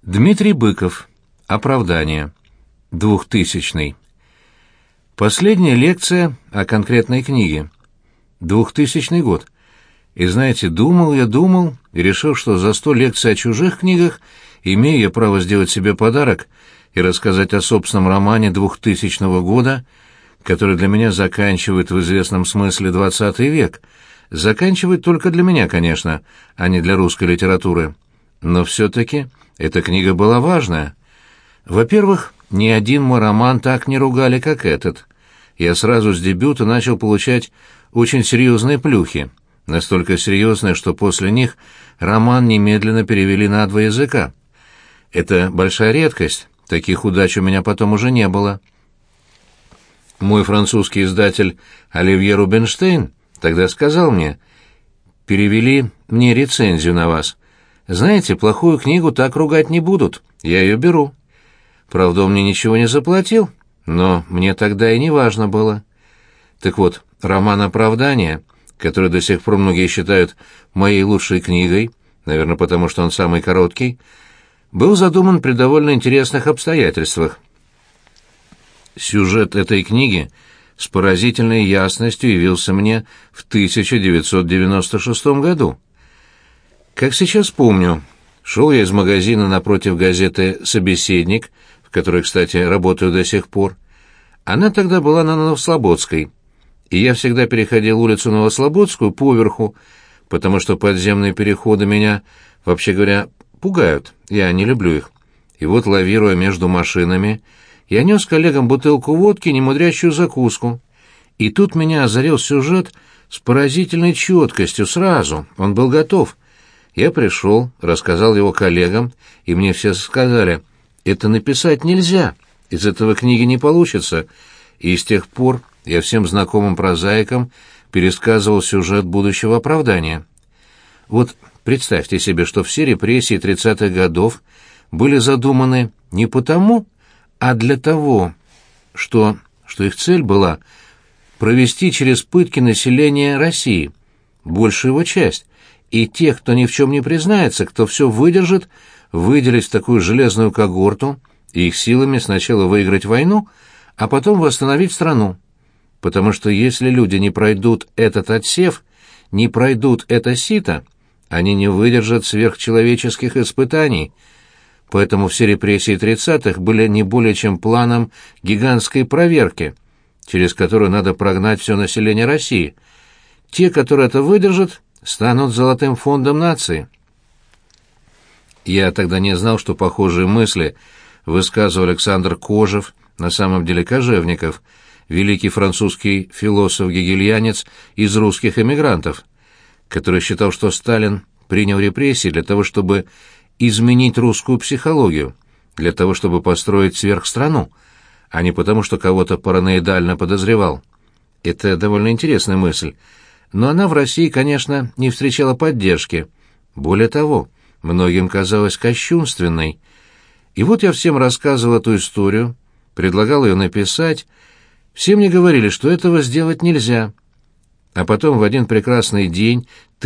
Дмитрий Быков. Оправдание. 2000. Последняя лекция о конкретной книге. 2000 год. И знаете, думал и решил, что за 100 лекций о чужих книгах имею я право сделать себе подарок и рассказать о собственном романе 2000 года, который для меня заканчивает в известном смысле 20 век. Заканчивает только для меня, конечно, а не для русской литературы. Но все-таки эта книга была важная. Во-первых, ни один мой роман так не ругали, как этот. Я сразу с дебюта начал получать очень серьезные плюхи, настолько серьезные, что после них роман немедленно перевели на 2 языка. Это большая редкость, таких удач у меня потом уже не было. Мой французский издатель Оливье Рубинштейн тогда сказал мне: «Перевели мне рецензию на вас. Знаете, плохую книгу так ругать не будут, я ее беру». Правда, он мне ничего не заплатил, но мне тогда и не важно было. Так вот, роман «Оправдание», который до сих пор многие считают моей лучшей книгой, наверное, потому что он самый короткий, был задуман при довольно интересных обстоятельствах. Сюжет этой книги с поразительной ясностью явился мне в 1996 году. Как сейчас помню, шел я из магазина напротив газеты «Собеседник», в которой, кстати, работаю до сих пор. Она тогда была на Новослободской, и я всегда переходил улицу Новослободскую поверху, потому что подземные переходы меня, вообще говоря, пугают, я не люблю их. И вот, лавируя между машинами, я нес коллегам бутылку водки, немудрящую закуску. И тут меня озарил сюжет с поразительной четкостью сразу, он был готов. Я пришел, рассказал его коллегам, и мне все сказали: «Это написать нельзя, из этого книги не получится». И с тех пор я всем знакомым прозаикам пересказывал сюжет будущего «Оправдания». Вот представьте себе, что все репрессии 30-х годов были задуманы не потому, а для того, что их цель была провести через пытки население России, большую его часть, и тех, кто ни в чем не признается, кто все выдержит, выделить в такую железную когорту и их силами сначала выиграть войну, а потом восстановить страну. Потому что если люди не пройдут этот отсев, не пройдут это сито, они не выдержат сверхчеловеческих испытаний. Поэтому все репрессии 30-х были не более чем планом гигантской проверки, через которую надо прогнать все население России. Те, которые это выдержат, станут золотым фондом нации. Я тогда не знал, что похожие мысли высказывал Александр Кожев, на самом деле Кожевников, великий французский философ-гегельянец из русских эмигрантов, который считал, что Сталин принял репрессии для того, чтобы изменить русскую психологию, для того, чтобы построить сверхстрану, а не потому, что кого-то параноидально подозревал. Это довольно интересная мысль, но она в России, конечно, не встречала поддержки. Более того, многим казалась кощунственной. И вот я всем рассказывал эту историю, предлагал ее написать. Все мне говорили, что этого сделать нельзя. А потом в один прекрасный день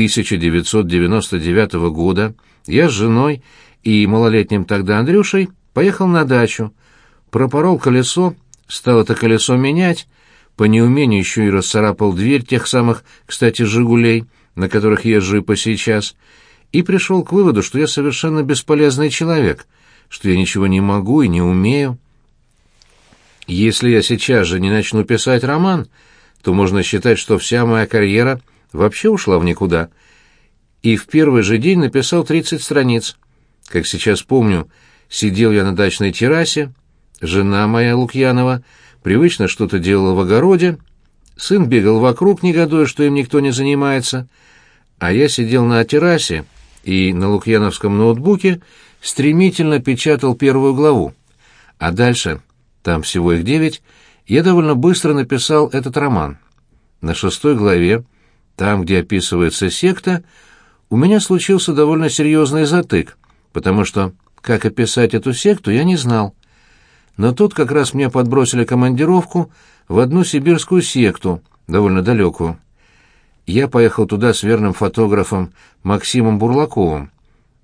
1999 года я с женой и малолетним тогда Андрюшей поехал на дачу, пропорол колесо, стал это колесо менять, по неумению еще и расцарапал дверь тех самых, кстати, «Жигулей», на которых езжу и по сейчас, и пришел к выводу, что я совершенно бесполезный человек, что я ничего не могу и не умею. Если я сейчас же не начну писать роман, то можно считать, что вся моя карьера вообще ушла в никуда. И в первый же день написал 30 страниц. Как сейчас помню, сидел я на дачной террасе, жена моя Лукьянова привычно что-то делала в огороде, сын бегал вокруг, негодуя, что им никто не занимается, а я сидел на террасе и на лукьяновском ноутбуке стремительно печатал первую главу. А дальше, там всего их 9, я довольно быстро написал этот роман. На 6-й главе, там, где описывается секта, у меня случился довольно серьезный затык, потому что, как описать эту секту, я не знал. Но тут как раз мне подбросили командировку в одну сибирскую секту, довольно далекую. Я поехал туда с верным фотографом Максимом Бурлаковым.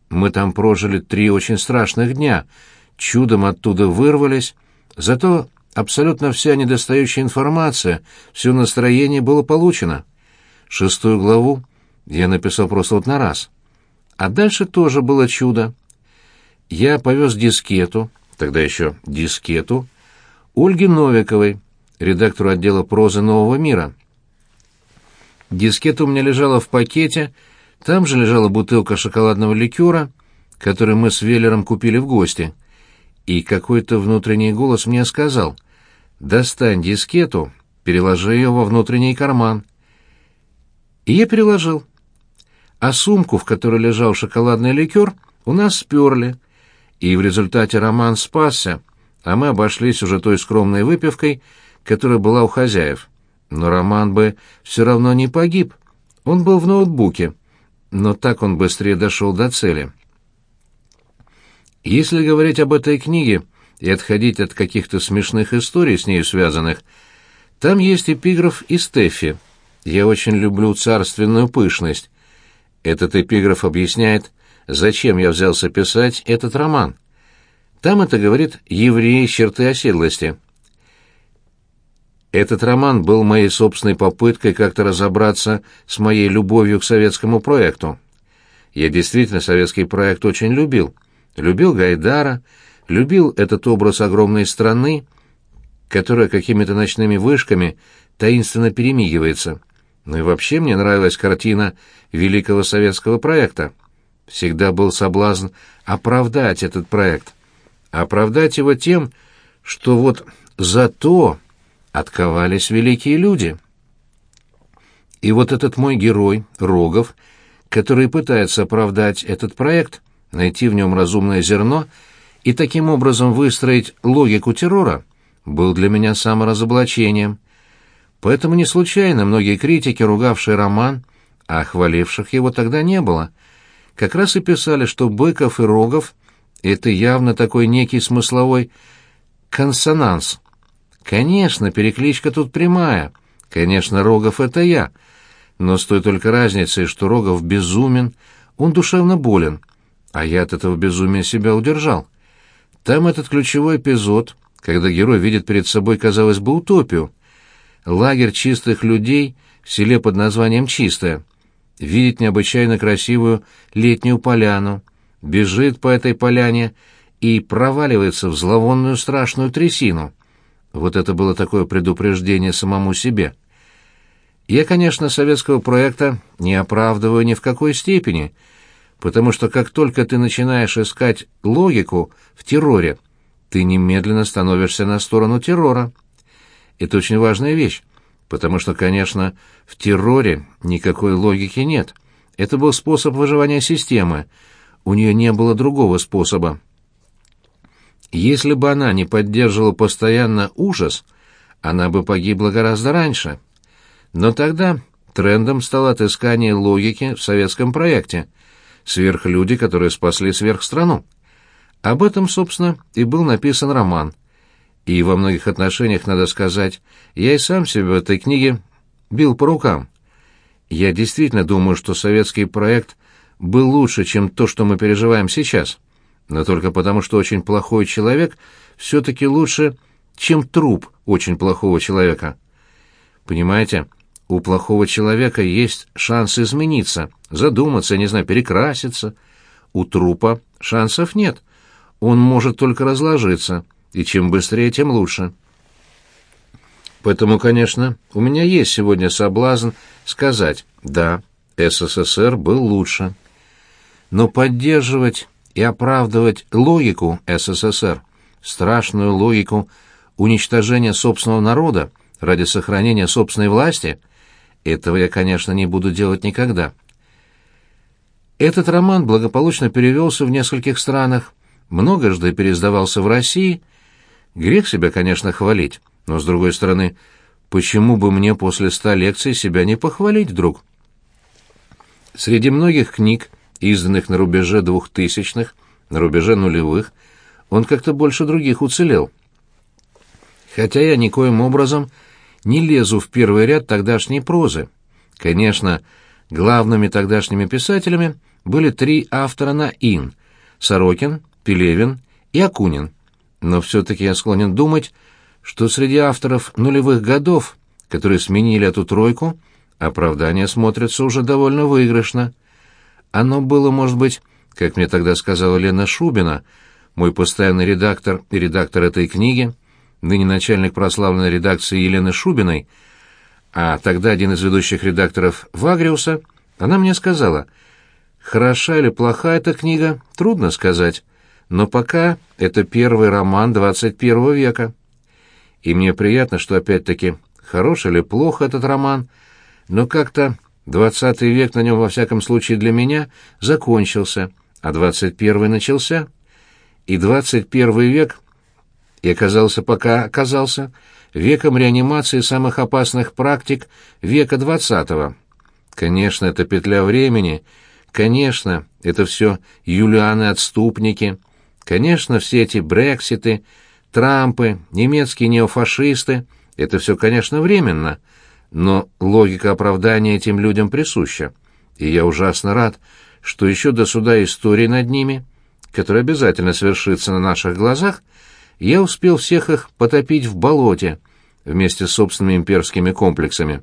Мы там прожили 3 очень страшных дня, чудом оттуда вырвались, зато абсолютно вся недостающая информация, все настроение было получено. 6-ю главу я написал просто вот на раз. А дальше тоже было чудо. Я повез дискету, тогда еще дискету, Ольге Новиковой, редактору отдела прозы «Нового мира». Дискета у меня лежала в пакете, там же лежала бутылка шоколадного ликера, который мы с Веллером купили в гости. И какой-то внутренний голос мне сказал: «Достань дискету, переложи ее во внутренний карман». И я переложил. А сумку, в которой лежал шоколадный ликер, у нас сперли, и в результате роман спасся, а мы обошлись уже той скромной выпивкой, которая была у хозяев. Но роман бы все равно не погиб, он был в ноутбуке, но так он быстрее дошел до цели. Если говорить об этой книге и отходить от каких-то смешных историй с нею связанных, там есть эпиграф из Тэффи. «Я очень люблю царственную пышность». Этот эпиграф объясняет, зачем я взялся писать этот роман. Там это говорит еврей черты оседлости. Этот роман был моей собственной попыткой как-то разобраться с моей любовью к советскому проекту. Я действительно советский проект очень любил. Любил Гайдара, любил этот образ огромной страны, которая какими-то ночными вышками таинственно перемигивается. Ну и вообще мне нравилась картина великого советского проекта. Всегда был соблазн оправдать этот проект. Оправдать его тем, что вот зато отковались великие люди. И вот этот мой герой, Рогов, который пытается оправдать этот проект, найти в нем разумное зерно и таким образом выстроить логику террора, был для меня саморазоблачением. Поэтому не случайно многие критики, ругавшие роман, а хваливших его тогда не было, как раз и писали, что Быков и Рогов — это явно такой некий смысловой консонанс. Конечно, перекличка тут прямая, конечно, Рогов — это я, но с той только разницей, что Рогов безумен, он душевно болен, а я от этого безумия себя удержал. Там этот ключевой эпизод, когда герой видит перед собой, казалось бы, утопию. Лагерь чистых людей в селе под названием Чистое. Видит необычайно красивую летнюю поляну, бежит по этой поляне и проваливается в зловонную страшную трясину. Вот это было такое предупреждение самому себе. Я, конечно, советского проекта не оправдываю ни в какой степени, потому что как только ты начинаешь искать логику в терроре, ты немедленно становишься на сторону террора. Это очень важная вещь, потому что, конечно, в терроре никакой логики нет. Это был способ выживания системы, у нее не было другого способа. Если бы она не поддерживала постоянно ужас, она бы погибла гораздо раньше. Но тогда трендом стало отыскание логики в советском проекте, сверхлюди, которые спасли сверхстрану. Об этом, собственно, и был написан роман. И во многих отношениях, надо сказать, я и сам себя в этой книге бил по рукам. Я действительно думаю, что советский проект был лучше, чем то, что мы переживаем сейчас. Но только потому, что очень плохой человек все-таки лучше, чем труп очень плохого человека. Понимаете, у плохого человека есть шанс измениться, задуматься, не знаю, перекраситься. У трупа шансов нет. Он может только разложиться, и чем быстрее, тем лучше. Поэтому, конечно, у меня есть сегодня соблазн сказать: да, СССР был лучше. Но поддерживать и оправдывать логику СССР, страшную логику уничтожения собственного народа ради сохранения собственной власти, этого я, конечно, не буду делать никогда. Этот роман благополучно перевелся в нескольких странах, многожды переиздавался в России. Грех себя, конечно, хвалить, но, с другой стороны, почему бы мне после 100 лекций себя не похвалить вдруг? Среди многих книг, изданных на рубеже 2000-х, на рубеже нулевых, он как-то больше других уцелел. Хотя я никоим образом не лезу в первый ряд тогдашней прозы. Конечно, главными тогдашними писателями были 3 автора на «ин» — Сорокин, Пелевин и Акунин. Но все-таки я склонен думать, что среди авторов нулевых годов, которые сменили эту тройку, оправдание смотрится уже довольно выигрышно. Оно было, может быть, как мне тогда сказала Лена Шубина, мой постоянный редактор и редактор этой книги, ныне начальник прославленной редакции Елены Шубиной, а тогда один из ведущих редакторов «Вагриуса», она мне сказала: «Хороша или плоха эта книга, трудно сказать, но пока это первый роман 21 века». И мне приятно, что опять-таки хорош или плох этот роман, но как-то 20 век на нем, во всяком случае для меня, закончился, а 21 начался. И 21 век, и пока оказался, веком реанимации самых опасных практик века 20-го. Конечно, это петля времени, конечно, это все юлианы-отступники, конечно, все эти брекситы, Трампы, немецкие неофашисты — это все, конечно, временно, но логика оправдания этим людям присуща, и я ужасно рад, что еще до суда истории над ними, который обязательно свершится на наших глазах, я успел всех их потопить в болоте вместе с собственными имперскими комплексами.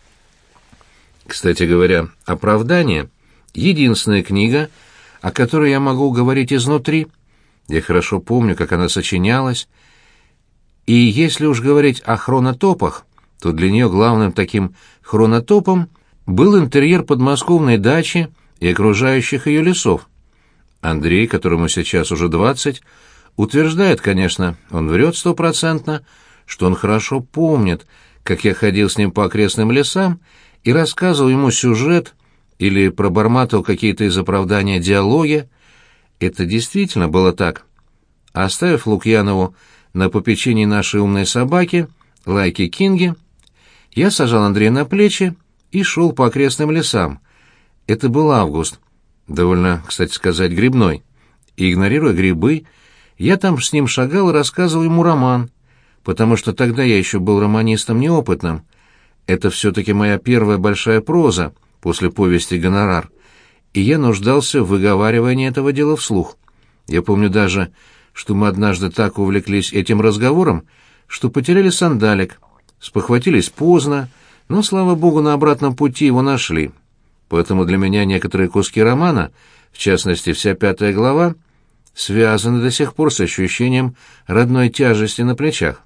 Кстати говоря, «Оправдание» — единственная книга, о которой я могу говорить изнутри. Я хорошо помню, как она сочинялась, и если уж говорить о хронотопах, то для нее главным таким хронотопом был интерьер подмосковной дачи и окружающих ее лесов. Андрей, которому сейчас уже 20, утверждает, конечно, он врет 100%, что он хорошо помнит, как я ходил с ним по окрестным лесам и рассказывал ему сюжет или пробормотал какие-то из оправдания диалоги. Это действительно было так. Оставив Лукьянову на попечении нашей умной собаки, Лайки Кинги, я сажал Андрея на плечи и шел по окрестным лесам. Это был август, довольно, кстати сказать, грибной. И, игнорируя грибы, я там с ним шагал и рассказывал ему роман, потому что тогда я еще был романистом неопытным. Это все-таки моя первая большая проза после повести «Гонорар», и я нуждался в выговаривании этого дела вслух. Я помню даже, что мы однажды так увлеклись этим разговором, что потеряли сандалик, спохватились поздно, но, слава богу, на обратном пути его нашли. Поэтому для меня некоторые куски романа, в частности, вся 5 глава, связаны до сих пор с ощущением родной тяжести на плечах.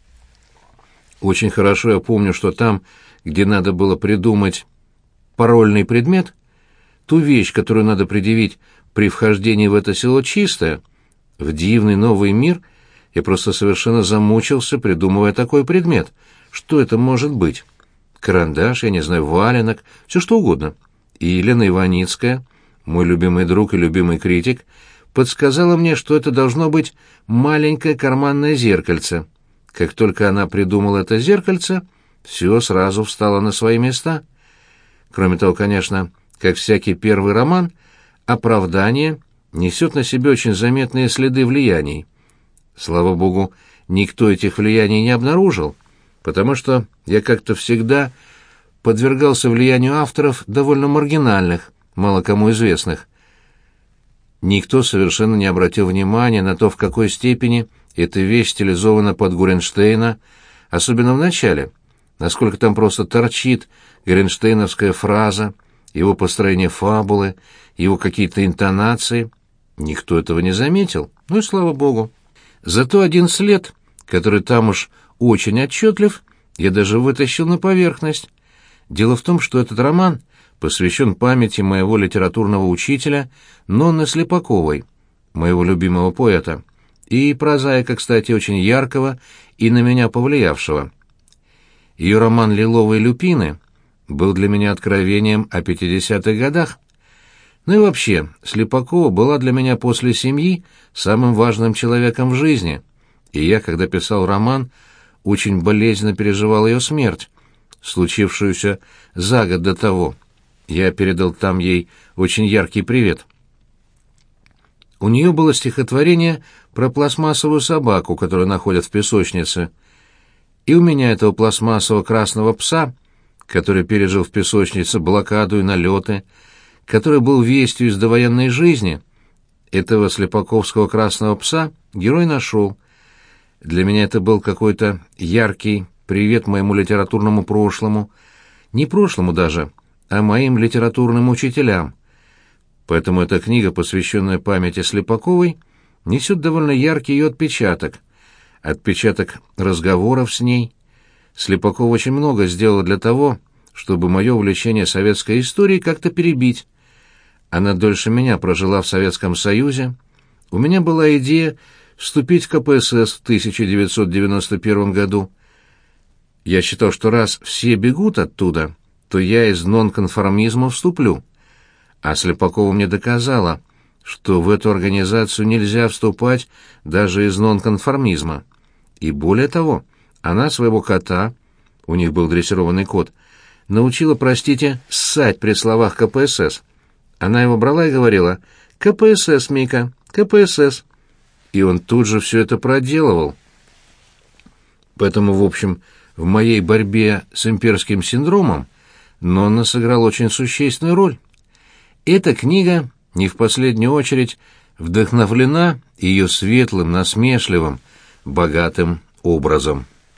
Очень хорошо я помню, что там, где надо было придумать парольный предмет, ту вещь, которую надо предъявить при вхождении в это село Чистое, в дивный новый мир, я просто совершенно замучился, придумывая такой предмет. Что это может быть? Карандаш, я не знаю, валенок, все что угодно. И Елена Иваницкая, мой любимый друг и любимый критик, подсказала мне, что это должно быть маленькое карманное зеркальце. Как только она придумала это зеркальце, все сразу встало на свои места. Кроме того, конечно, как всякий первый роман, «Оправдание» несет на себе очень заметные следы влияний. Слава богу, никто этих влияний не обнаружил, потому что я как-то всегда подвергался влиянию авторов довольно маргинальных, мало кому известных. Никто совершенно не обратил внимания на то, в какой степени эта вещь стилизована под Гуренштейна, особенно в начале, насколько там просто торчит гуренштейновская фраза, его построение фабулы, его какие-то интонации. Никто этого не заметил, ну и слава богу. Зато один след, который там уж очень отчетлив, я даже вытащил на поверхность. Дело в том, что этот роман посвящен памяти моего литературного учителя Нонны Слепаковой, моего любимого поэта, и прозаика, кстати, очень яркого и на меня повлиявшего. Ее роман «Лиловые люпины» был для меня откровением о 50-х годах. Ну и вообще, Слепакова была для меня после семьи самым важным человеком в жизни, и я, когда писал роман, очень болезненно переживал ее смерть, случившуюся за год до того. Я передал там ей очень яркий привет. У нее было стихотворение про пластмассовую собаку, которую находят в песочнице. И у меня этого пластмассового красного пса, который пережил в песочнице блокаду и налеты, который был вестью из довоенной жизни, этого слепаковского красного пса герой нашел. Для меня это был какой-то яркий привет моему литературному прошлому, не прошлому даже, а моим литературным учителям. Поэтому эта книга, посвященная памяти Слепаковой, несет довольно яркий ее отпечаток разговоров с ней. Слепакова очень много сделала для того, чтобы мое увлечение советской историей как-то перебить. Она дольше меня прожила в Советском Союзе. У меня была идея вступить в КПСС в 1991 году. Я считал, что раз все бегут оттуда, то я из нонконформизма вступлю. А Слепакова мне доказала, что в эту организацию нельзя вступать даже из нонконформизма. И более того, она своего кота, у них был дрессированный кот, научила, простите, ссать при словах КПСС. Она его брала и говорила: «КПСС, Мика, КПСС». И он тут же все это проделывал. Поэтому, в общем, в моей борьбе с имперским синдромом Нонна сыграла очень существенную роль. Эта книга, не в последнюю очередь, вдохновлена ее светлым, насмешливым, богатым образом.